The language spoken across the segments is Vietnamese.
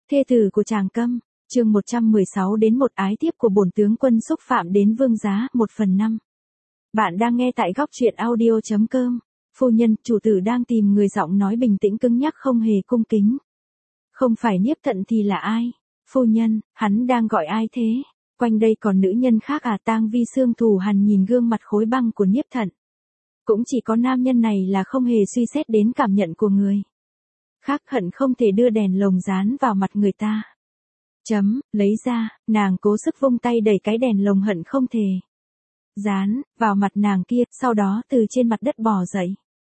Thê tử của Tràng Câm, chương 116 đến một ái thiếp của bổn tướng quân xúc phạm đến vương giá, 1/5. Bạn đang nghe tại góc truyện audio.com. Phu nhân, chủ tử đang tìm người, giọng nói bình tĩnh cứng nhắc không hề cung kính. Không phải Niếp Thận thì là ai? Phu nhân, hắn đang gọi ai thế? Quanh đây còn nữ nhân khác à? Tang Vi Xương thù hằn nhìn gương mặt khối băng của Niếp Thận. Cũng chỉ có nam nhân này là không hề suy xét đến cảm nhận của người khác, hận không thể đưa đèn lồng dán vào mặt người ta. Lấy ra, nàng cố sức vung tay đẩy cái đèn lồng hận không thể dán vào mặt nàng kia, sau đó từ trên mặt đất bò dậy.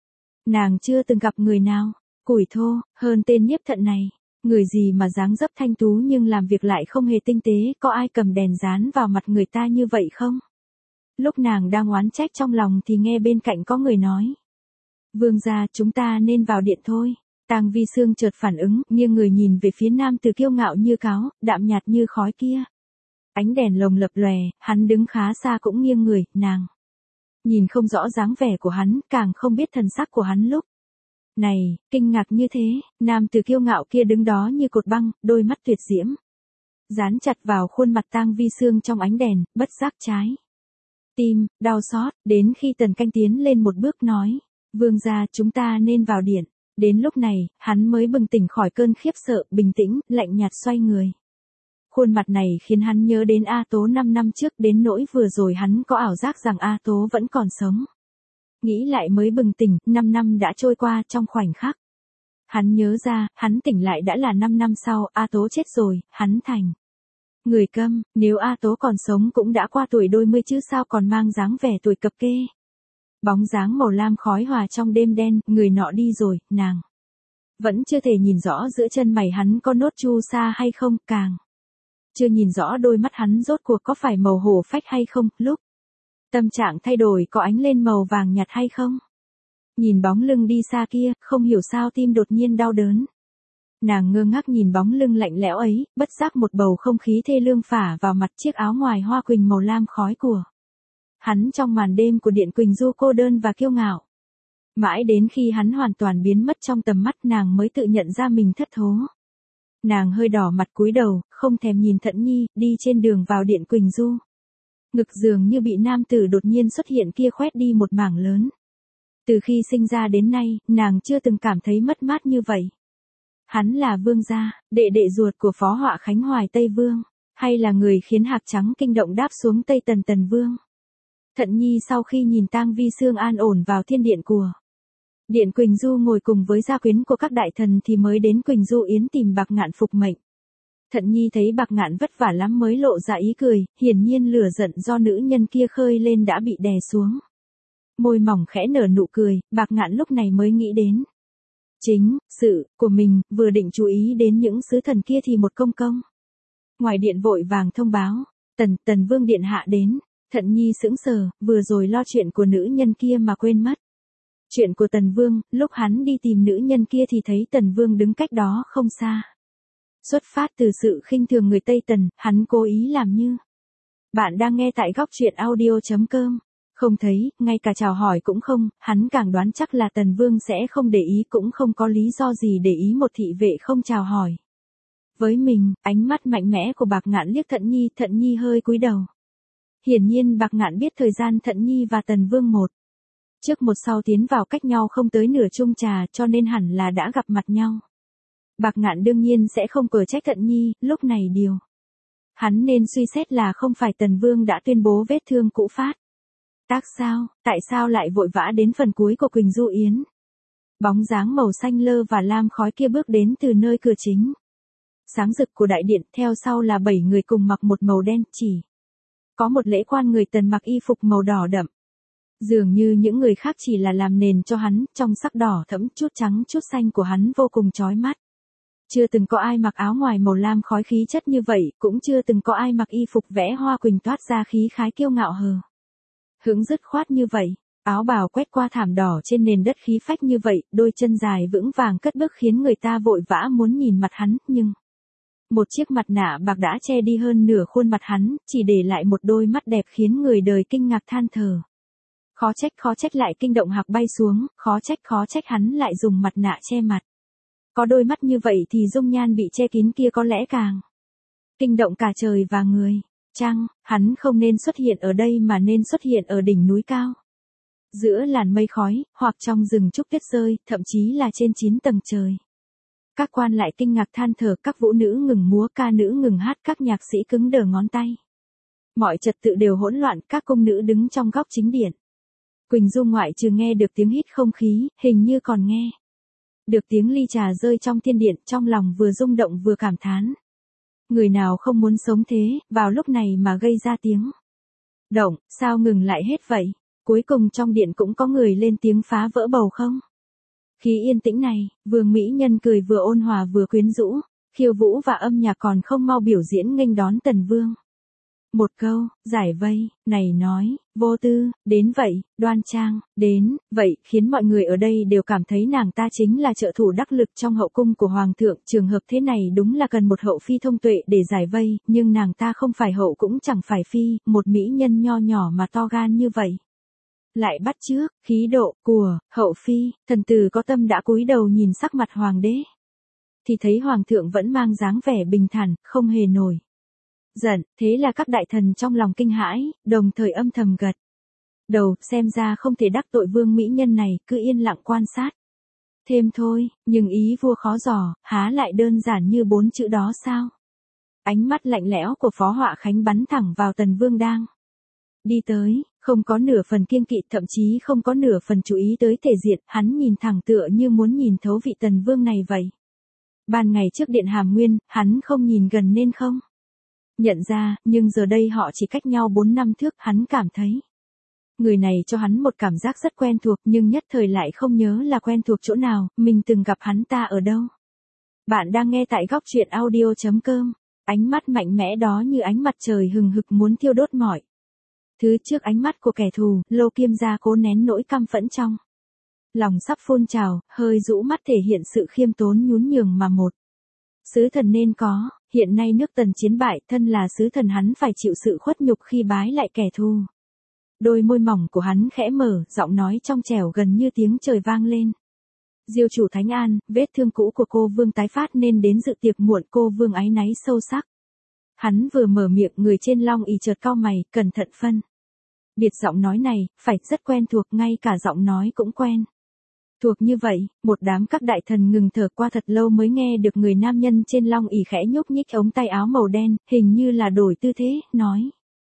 Nàng chưa từng gặp người nào củi thô hơn tên Niếp Thận này. Người gì mà dáng dấp thanh tú nhưng làm việc lại không hề tinh tế, có ai cầm đèn dán vào mặt người ta như vậy không? Lúc nàng đang oán trách trong lòng thì nghe bên cạnh có người nói: Vương gia, chúng ta nên vào điện thôi. Tang Vi Xương chợt phản ứng, nghiêng người nhìn về phía nam tử kiêu ngạo như cáo, đạm nhạt như khói kia. Ánh đèn lồng lập lòe, hắn đứng khá xa cũng nghiêng người, nàng nhìn không rõ dáng vẻ của hắn, càng không biết thần sắc của hắn lúc này, kinh ngạc như thế. Nam tử kiêu ngạo kia đứng đó như cột băng, đôi mắt tuyệt diễm dán chặt vào khuôn mặt Tang Vi Xương trong ánh đèn, bất giác trái tim đau xót, đến khi Tần Canh tiến lên một bước nói: Vương gia, chúng ta nên vào điện. Đến lúc này, hắn mới bừng tỉnh khỏi cơn khiếp sợ, bình tĩnh, lạnh nhạt xoay người. Khuôn mặt này khiến hắn nhớ đến A Tố 5 năm trước, đến nỗi vừa rồi hắn có ảo giác rằng A Tố vẫn còn sống. Nghĩ lại mới bừng tỉnh, 5 năm đã trôi qua trong khoảnh khắc. Hắn nhớ ra, hắn tỉnh lại đã là 5 năm sau, A Tố chết rồi, hắn thành người câm. Nếu A Tố còn sống cũng đã qua tuổi đôi mươi chứ sao còn mang dáng vẻ tuổi cập kê. Bóng dáng màu lam khói hòa trong đêm đen, người nọ đi rồi, nàng vẫn chưa thể nhìn rõ giữa chân mày hắn có nốt chu sa hay không, càng chưa nhìn rõ đôi mắt hắn rốt cuộc có phải màu hổ phách hay không, lúc tâm trạng thay đổi có ánh lên màu vàng nhạt hay không. Nhìn bóng lưng đi xa kia, không hiểu sao tim đột nhiên đau đớn. Nàng ngơ ngác nhìn bóng lưng lạnh lẽo ấy, bất giác một bầu không khí thê lương phả vào mặt. Chiếc áo ngoài hoa quỳnh màu lam khói của hắn trong màn đêm của Điện Quỳnh Du cô đơn và kiêu ngạo. Mãi đến khi hắn hoàn toàn biến mất trong tầm mắt, nàng mới tự nhận ra mình thất thố. Nàng hơi đỏ mặt cúi đầu, không thèm nhìn Thận Nhi, đi trên đường vào Điện Quỳnh Du. Ngực dường như bị nam tử đột nhiên xuất hiện kia khoét đi một mảng lớn. Từ khi sinh ra đến nay, nàng chưa từng cảm thấy mất mát như vậy. Hắn là vương gia, đệ đệ ruột của Phó Họa Khánh Hoài Tây Vương, hay là người khiến Hạc Trắng kinh động đáp xuống Tây Tần Tần Vương. Thận Nhi sau khi nhìn Tang Vi Xương an ổn vào thiên điện của Điện Quỳnh Du ngồi cùng với gia quyến của các đại thần thì mới đến Quỳnh Du Yến tìm Bạc Ngạn phục mệnh. Thận Nhi thấy Bạc Ngạn vất vả lắm mới lộ ra ý cười, hiển nhiên lửa giận do nữ nhân kia khơi lên đã bị đè xuống. Môi mỏng khẽ nở nụ cười, Bạc Ngạn lúc này mới nghĩ đến chính sự của mình, vừa định chú ý đến những sứ thần kia thì một công công ngoài điện vội vàng thông báo: Tần Vương điện hạ đến. Thận Nhi sững sờ, vừa rồi lo chuyện của nữ nhân kia mà quên mất chuyện của Tần Vương. Lúc hắn đi tìm nữ nhân kia thì thấy Tần Vương đứng cách đó không xa. Xuất phát từ sự khinh thường người Tây Tần, hắn cố ý làm như. Bạn đang nghe tại góc truyện audio.com. Không thấy, ngay cả chào hỏi cũng không, hắn càng đoán chắc là Tần Vương sẽ không để ý, cũng không có lý do gì để ý một thị vệ không chào hỏi với mình. Ánh mắt mạnh mẽ của Bạc Ngạn liếc Thận Nhi hơi cúi đầu. Hiển nhiên Bạc Ngạn biết thời gian Thận Nhi và Tần Vương một trước một sau tiến vào cách nhau không tới nửa chung trà, cho nên hẳn là đã gặp mặt nhau. Bạc Ngạn đương nhiên sẽ không cờ trách Thận Nhi, lúc này điều hắn nên suy xét là không phải Tần Vương đã tuyên bố vết thương cũ phát tác sao, tại sao lại vội vã đến phần cuối của Quỳnh Du Yến. Bóng dáng màu xanh lơ và lam khói kia bước đến từ nơi cửa chính sáng rực của đại điện, theo sau là 7 người cùng mặc một màu đen, chỉ có một lễ quan người Tần mặc y phục màu đỏ đậm. Dường như những người khác chỉ là làm nền cho hắn, trong sắc đỏ thẫm chút trắng chút xanh của hắn vô cùng chói mắt. Chưa từng có ai mặc áo ngoài màu lam khói khí chất như vậy, cũng chưa từng có ai mặc y phục vẽ hoa quỳnh toát ra khí khái kiêu ngạo hờ hững dứt khoát như vậy. Áo bào quét qua thảm đỏ trên nền đất khí phách như vậy, đôi chân dài vững vàng cất bước khiến người ta vội vã muốn nhìn mặt hắn, nhưng một chiếc mặt nạ bạc đã che đi hơn nửa khuôn mặt hắn, chỉ để lại một đôi mắt đẹp khiến người đời kinh ngạc than thở. Khó trách lại kinh động Hạc bay xuống, khó trách hắn lại dùng mặt nạ che mặt. Có đôi mắt như vậy thì dung nhan bị che kín kia có lẽ càng kinh động cả trời và người. Chăng, hắn không nên xuất hiện ở đây mà nên xuất hiện ở đỉnh núi cao. Giữa làn mây khói, hoặc trong rừng trúc tuyết rơi, thậm chí là trên 9 tầng trời. Các quan lại kinh ngạc than thở, các vũ nữ ngừng múa, ca nữ ngừng hát, các nhạc sĩ cứng đờ ngón tay. Mọi trật tự đều hỗn loạn, các cung nữ đứng trong góc chính điện. Quỳnh Du ngoại trừ nghe được tiếng hít không khí, hình như còn nghe được tiếng ly trà rơi trong thiên điện, trong lòng vừa rung động vừa cảm thán. Người nào không muốn sống thế, vào lúc này mà gây ra tiếng động, sao ngừng lại hết vậy? Cuối cùng trong điện cũng có người lên tiếng phá vỡ bầu không khí yên tĩnh này, Vương mỹ nhân cười vừa ôn hòa vừa quyến rũ, khiêu vũ và âm nhạc còn không mau biểu diễn nghênh đón Tần Vương. Một câu, giải vây, này nói, vô tư, đến vậy, đoan trang, đến, vậy, khiến mọi người ở đây đều cảm thấy nàng ta chính là trợ thủ đắc lực trong hậu cung của Hoàng thượng. Trường hợp thế này đúng là cần một hậu phi thông tuệ để giải vây, nhưng nàng ta không phải hậu cũng chẳng phải phi, một mỹ nhân nho nhỏ mà to gan như vậy. Lại bắt chước, khí độ, của, hậu phi, thần tử có tâm đã cúi đầu nhìn sắc mặt hoàng đế. Thì thấy hoàng thượng vẫn mang dáng vẻ bình thản, không hề nổi giận, thế là các đại thần trong lòng kinh hãi, đồng thời âm thầm gật đầu, xem ra không thể đắc tội vương mỹ nhân này, cứ yên lặng quan sát thêm thôi, nhưng ý vua khó dò, há lại đơn giản như 4 chữ đó sao? Ánh mắt lạnh lẽo của Phó Họa Khánh bắn thẳng vào Tần Vương đang đi tới, không có nửa phần kiêng kỵ, thậm chí không có nửa phần chú ý tới thể diện, hắn nhìn thẳng tựa như muốn nhìn thấu vị Tần Vương này vậy. Ban ngày trước điện Hàm Nguyên, hắn không nhìn gần nên không nhận ra, nhưng giờ đây họ chỉ cách nhau 4 năm thước, hắn cảm thấy người này cho hắn một cảm giác rất quen thuộc, nhưng nhất thời lại không nhớ là quen thuộc chỗ nào, mình từng gặp hắn ta ở đâu. Bạn đang nghe tại góc truyện audio.com. Ánh mắt mạnh mẽ đó như ánh mặt trời hừng hực muốn thiêu đốt mọi thứ trước ánh mắt của kẻ thù. Lô Kiêm Gia cố nén nỗi căm phẫn trong lòng sắp phun trào, hơi rũ mắt thể hiện sự khiêm tốn nhún nhường mà một sứ thần nên có. Hiện nay nước Tần chiến bại, thân là sứ thần hắn phải chịu sự khuất nhục khi bái lại kẻ thù. Đôi môi mỏng của hắn khẽ mở, giọng nói trong trẻo gần như tiếng trời vang lên. Diêu chủ Thánh An, vết thương cũ của cô Vương tái phát nên đến dự tiệc muộn. Cô Vương áy náy sâu sắc. Hắn vừa mở miệng, người trên long ỷ chợt cau mày, cẩn thận phân biệt giọng nói này, phải rất quen thuộc, ngay cả giọng nói cũng quen thuộc như vậy. Một đám các đại thần ngừng thở, qua thật lâu mới nghe được người nam nhân trên long ỷ khẽ nhúc nhích ống tay áo màu đen, hình như là đổi tư thế, nói.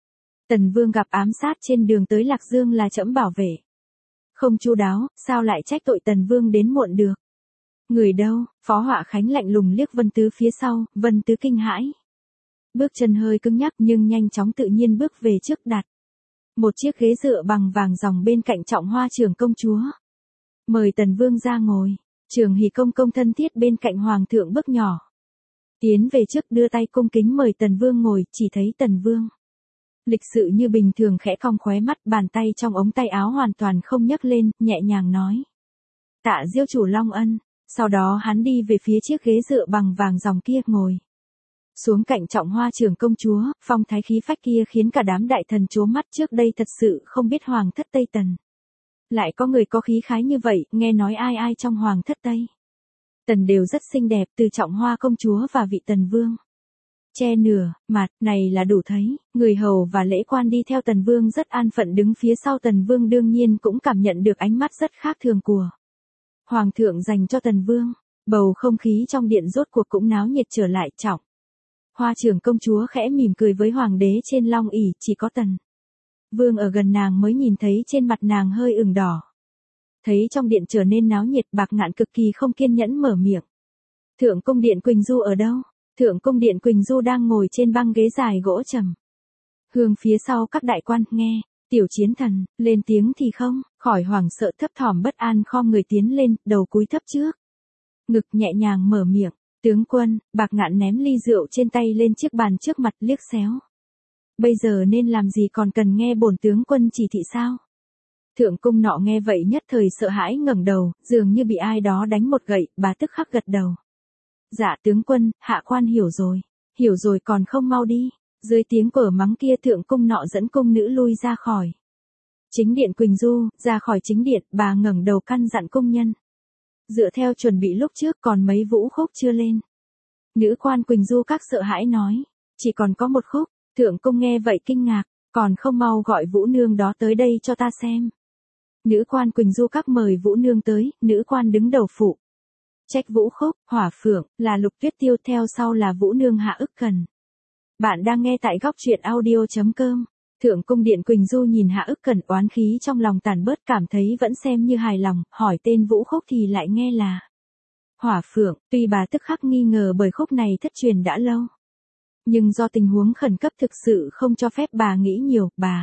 Tần Vương gặp ám sát trên đường tới Lạc Dương là trẫm bảo vệ không chu đáo, sao lại trách tội Tần Vương đến muộn được? Người đâu? Phó Họa Khánh lạnh lùng liếc Vân Tứ phía sau, Vân Tứ kinh hãi. Bước chân hơi cứng nhắc nhưng nhanh chóng tự nhiên bước về trước, đặt một chiếc ghế dựa bằng vàng ròng bên cạnh Trọng Hoa trưởng công chúa. Mời Tần Vương ra ngồi. Trường Hỷ công công thân thiết bên cạnh Hoàng thượng bước nhỏ tiến về trước, đưa tay cung kính mời Tần Vương ngồi. Chỉ thấy Tần Vương lịch sự như bình thường, khẽ cong khóe mắt, bàn tay trong ống tay áo hoàn toàn không nhấc lên, nhẹ nhàng nói. Tạ Diêu chủ long ân. Sau đó hắn đi về phía chiếc ghế dựa bằng vàng ròng kia, ngồi xuống cạnh Trọng Hoa trưởng công chúa. Phong thái khí phách kia khiến cả đám đại thần trố mắt, trước đây thật sự không biết Hoàng thất Tây Tần lại có người có khí khái như vậy. Nghe nói ai ai trong Hoàng thất Tây Tần đều rất xinh đẹp, từ Trọng Hoa công chúa và vị Tần Vương che nửa mặt này là đủ thấy. Người hầu và lễ quan đi theo Tần Vương rất an phận đứng phía sau Tần Vương, đương nhiên cũng cảm nhận được ánh mắt rất khác thường của Hoàng thượng dành cho Tần Vương. Bầu không khí trong điện rốt cuộc cũng náo nhiệt trở lại. Trọng Hoa trưởng công chúa khẽ mỉm cười với Hoàng đế trên long ỷ, chỉ có Tần Vương ở gần nàng mới nhìn thấy trên mặt nàng hơi ửng đỏ. Thấy trong điện trở nên náo nhiệt, Bạc Ngạn cực kỳ không kiên nhẫn mở miệng. Thượng cung điện Quỳnh Du ở đâu? Thượng cung điện Quỳnh Du đang ngồi trên băng ghế dài gỗ trầm hương phía sau các đại quan. Nghe tiểu chiến thần lên tiếng thì không khỏi hoảng sợ, thấp thỏm bất an khom người tiến lên, đầu cúi thấp trước ngực, nhẹ nhàng mở miệng. Tướng quân. Bạc Ngạn ném ly rượu trên tay lên chiếc bàn trước mặt, liếc xéo. Bây giờ nên làm gì, còn cần nghe bổn tướng quân chỉ thị sao? Thượng cung nọ nghe vậy nhất thời sợ hãi ngẩng đầu, dường như bị ai đó đánh một gậy, bà tức khắc gật đầu. Dạ tướng quân, hạ quan hiểu rồi còn không mau đi. Dưới tiếng cở mắng kia, thượng cung nọ dẫn cung nữ lui ra khỏi chính điện Quỳnh Du. Ra khỏi chính điện, bà ngẩng đầu căn dặn cung nhân Dựa theo chuẩn bị lúc trước còn mấy vũ khúc chưa lên. Nữ quan Quỳnh Du Các sợ hãi nói. Chỉ còn có một khúc. Thượng cung nghe vậy kinh ngạc. Còn không mau gọi Vũ Nương đó tới đây cho ta xem. Nữ quan Quỳnh Du Các mời Vũ Nương tới. Nữ quan đứng đầu phụ. Trách vũ khúc, Hỏa Phượng, là Lục Tuyết Tiêu, theo sau là Vũ Nương Hạ Ức Cần. Bạn đang nghe tại góc truyện audio.com. Thượng cung điện Quỳnh Du nhìn Hạ Ức Cần, oán khí trong lòng tàn bớt, cảm thấy vẫn xem như hài lòng, hỏi tên vũ khúc thì lại nghe là Hỏa Phượng. Tuy bà tức khắc nghi ngờ bởi khúc này thất truyền đã lâu, nhưng do tình huống khẩn cấp thực sự không cho phép bà nghĩ nhiều, bà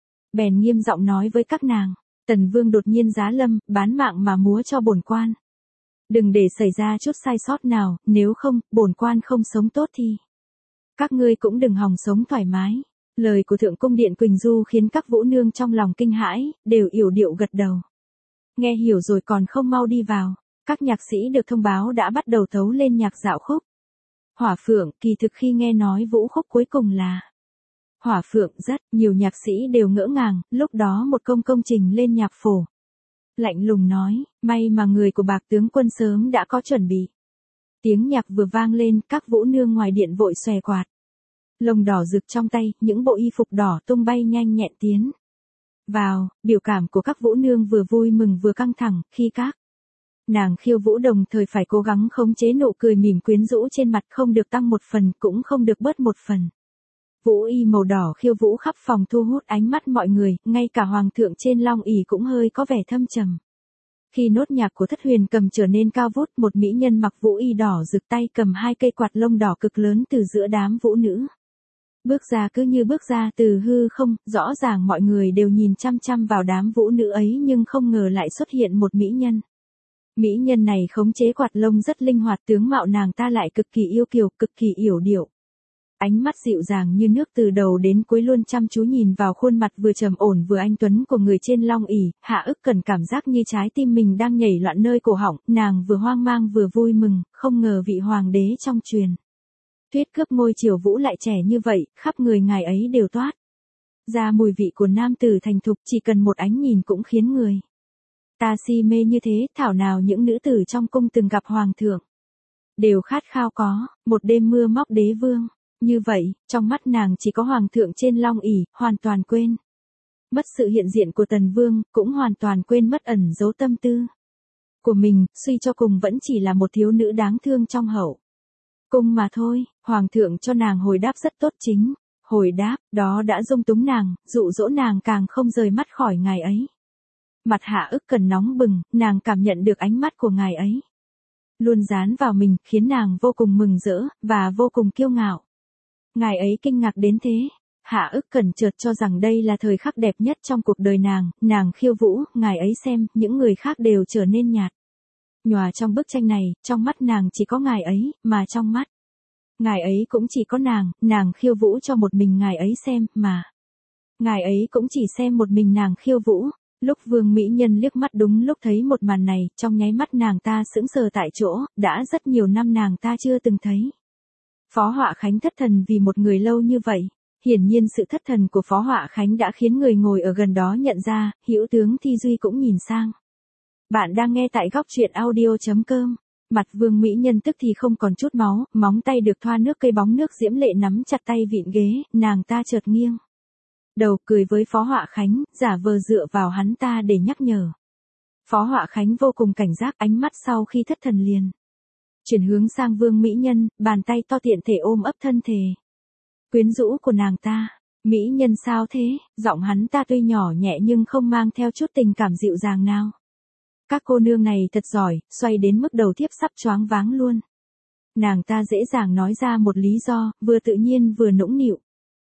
bèn nghiêm giọng nói với các nàng. Tần Vương đột nhiên giá lâm, bán mạng mà múa cho bổn quan. Đừng để xảy ra chút sai sót nào, nếu không, bổn quan không sống tốt thì các ngươi cũng đừng hòng sống thoải mái. Lời của Thượng cung điện Quỳnh Du khiến các vũ nương trong lòng kinh hãi, đều yểu điệu gật đầu. Nghe hiểu rồi còn không mau đi vào. Các nhạc sĩ được thông báo đã bắt đầu tấu lên nhạc dạo khúc. Hỏa Phượng, kỳ thực khi nghe nói vũ khúc cuối cùng là Hỏa Phượng, rất nhiều nhạc sĩ đều ngỡ ngàng. Lúc đó một công trình lên nhạc phổ lạnh lùng nói, may mà người của Bạc tướng quân sớm đã có chuẩn bị. Tiếng nhạc vừa vang lên, các vũ nương ngoài điện vội xòe quạt lông đỏ rực trong tay, những bộ y phục đỏ tung bay nhanh nhẹn tiến vào. Biểu cảm của các vũ nương vừa vui mừng vừa căng thẳng, khi các nàng khiêu vũ đồng thời phải cố gắng khống chế nụ cười mỉm quyến rũ trên mặt, không được tăng một phần cũng không được bớt một phần. Vũ y màu đỏ khiêu vũ khắp phòng thu hút ánh mắt mọi người, ngay cả hoàng thượng trên long ỷ cũng hơi có vẻ thâm trầm. Khi nốt nhạc của Thất Huyền cầm trở nên cao vút, một mỹ nhân mặc vũ y đỏ rực tay cầm hai cây quạt lông đỏ cực lớn từ giữa đám vũ nữ bước ra, cứ như bước ra từ hư không. Rõ ràng mọi người đều nhìn chăm chăm vào đám vũ nữ ấy, nhưng không ngờ lại xuất hiện một mỹ nhân. Mỹ nhân này khống chế quạt lông rất linh hoạt, tướng mạo nàng ta lại cực kỳ yêu kiều, cực kỳ yểu điệu. Ánh mắt dịu dàng như nước từ đầu đến cuối luôn chăm chú nhìn vào khuôn mặt vừa trầm ổn vừa anh tuấn của người trên long ỷ. Hạ Ức Cần cảm giác như trái tim mình đang nhảy loạn nơi cổ họng, nàng vừa hoang mang vừa vui mừng, không ngờ vị hoàng đế trong truyền thuyết cướp ngôi triều vũ lại trẻ như vậy, khắp người ngài ấy đều toát ra mùi vị của nam tử thành thục, chỉ cần một ánh nhìn cũng khiến người ta si mê như thế. Thảo nào những nữ tử trong cung từng gặp hoàng thượng đều khát khao có một đêm mưa móc đế vương như vậy. Trong mắt nàng chỉ có hoàng thượng trên long ỷ, hoàn toàn quên mất sự hiện diện của Tần Vương, cũng hoàn toàn quên mất ẩn giấu tâm tư của mình, suy cho cùng vẫn chỉ là một thiếu nữ đáng thương trong hậu cung mà thôi. Hoàng thượng cho nàng hồi đáp rất tốt, chính hồi đáp đó đã dung túng nàng, dụ dỗ nàng càng không rời mắt khỏi ngài ấy. Mặt Hạ Ức Cần nóng bừng, nàng cảm nhận được ánh mắt của ngài ấy luôn dán vào mình, khiến nàng vô cùng mừng rỡ và vô cùng kiêu ngạo. Ngài ấy kinh ngạc đến thế. Hạ Ức Cần chợt cho rằng đây là thời khắc đẹp nhất trong cuộc đời nàng khiêu vũ, ngài ấy xem, những người khác đều trở nên nhạt nhòa trong bức tranh này, trong mắt nàng chỉ có ngài ấy, mà trong mắt ngài ấy cũng chỉ có nàng khiêu vũ cho một mình ngài ấy xem, mà ngài ấy cũng chỉ xem một mình nàng khiêu vũ. Lúc Vương mỹ nhân liếc mắt đúng lúc thấy một màn này, trong nháy mắt nàng ta sững sờ tại chỗ, đã rất nhiều năm nàng ta chưa từng thấy Phó Họa Khánh thất thần vì một người lâu như vậy. Hiển nhiên sự thất thần của Phó Họa Khánh đã khiến người ngồi ở gần đó nhận ra. Hữu tướng Thi Duy cũng nhìn sang. Bạn đang nghe tại góc truyện audio.com. Mặt Vương mỹ nhân tức thì không còn chút máu, móng tay được thoa nước, cây bóng nước diễm lệ nắm chặt tay vịn ghế, nàng ta chợt nghiêng đầu cười với Phó Họa Khánh, giả vờ dựa vào hắn ta để nhắc nhở. Phó Họa Khánh vô cùng cảnh giác, ánh mắt sau khi thất thần liền chuyển hướng sang Vương mỹ nhân, bàn tay to tiện thể ôm ấp thân thể quyến rũ của nàng ta. Mỹ nhân sao thế? Giọng hắn ta tuy nhỏ nhẹ nhưng không mang theo chút tình cảm dịu dàng nào. Các cô nương này thật giỏi, xoay đến mức đầu thiếp sắp choáng váng luôn. Nàng ta dễ dàng nói ra một lý do, vừa tự nhiên vừa nũng nịu.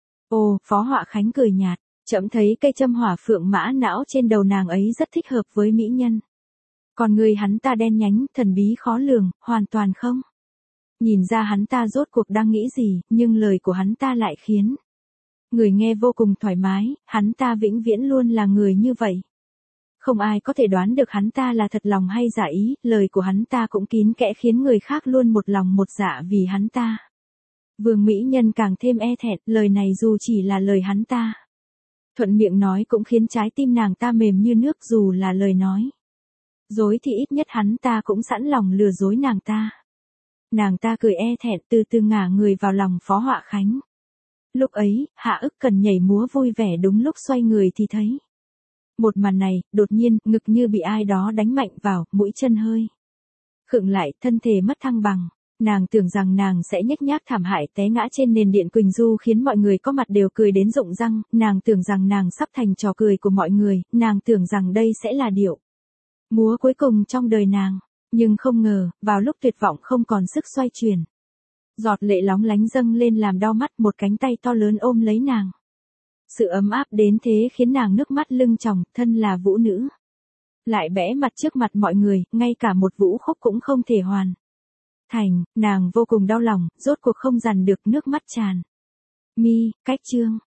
Ồ, Phó Họa Khánh cười nhạt, trẫm thấy cây châm hỏa phượng mã não trên đầu nàng ấy rất thích hợp với mỹ nhân. Còn người hắn ta đen nhánh, thần bí khó lường, hoàn toàn không nhìn ra hắn ta rốt cuộc đang nghĩ gì, nhưng lời của hắn ta lại khiến người nghe vô cùng thoải mái. Hắn ta vĩnh viễn luôn là người như vậy. Không ai có thể đoán được hắn ta là thật lòng hay giả ý, lời của hắn ta cũng kín kẽ khiến người khác luôn một lòng một dạ vì hắn ta. Vương mỹ nhân càng thêm e thẹn, lời này dù chỉ là lời hắn ta thuận miệng nói cũng khiến trái tim nàng ta mềm như nước, dù là lời nói Dối thì ít nhất hắn ta cũng sẵn lòng lừa dối nàng ta. Nàng ta cười e thẹn từ từ ngả người vào lòng Phó Họa Khánh. Lúc ấy, Hạ Ức Cần nhảy múa vui vẻ đúng lúc xoay người thì thấy. Một màn này, đột nhiên, ngực như bị ai đó đánh mạnh vào, mũi chân hơi khựng lại, thân thể mất thăng bằng. Nàng tưởng rằng nàng sẽ nhếch nhác thảm hại té ngã trên nền điện Quỳnh Du khiến mọi người có mặt đều cười đến rụng răng, nàng tưởng rằng nàng sắp thành trò cười của mọi người, nàng tưởng rằng đây sẽ là điệu múa cuối cùng trong đời nàng. Nhưng không ngờ, vào lúc tuyệt vọng không còn sức xoay chuyển. Giọt lệ lóng lánh dâng lên làm đau mắt, một cánh tay to lớn ôm lấy nàng. Sự ấm áp đến thế khiến nàng nước mắt lưng tròng, thân là vũ nữ. Lại bẽ mặt trước mặt mọi người, ngay cả một vũ khúc cũng không thể hoàn thành, nàng vô cùng đau lòng, rốt cuộc không dằn được nước mắt tràn mi. Cách chương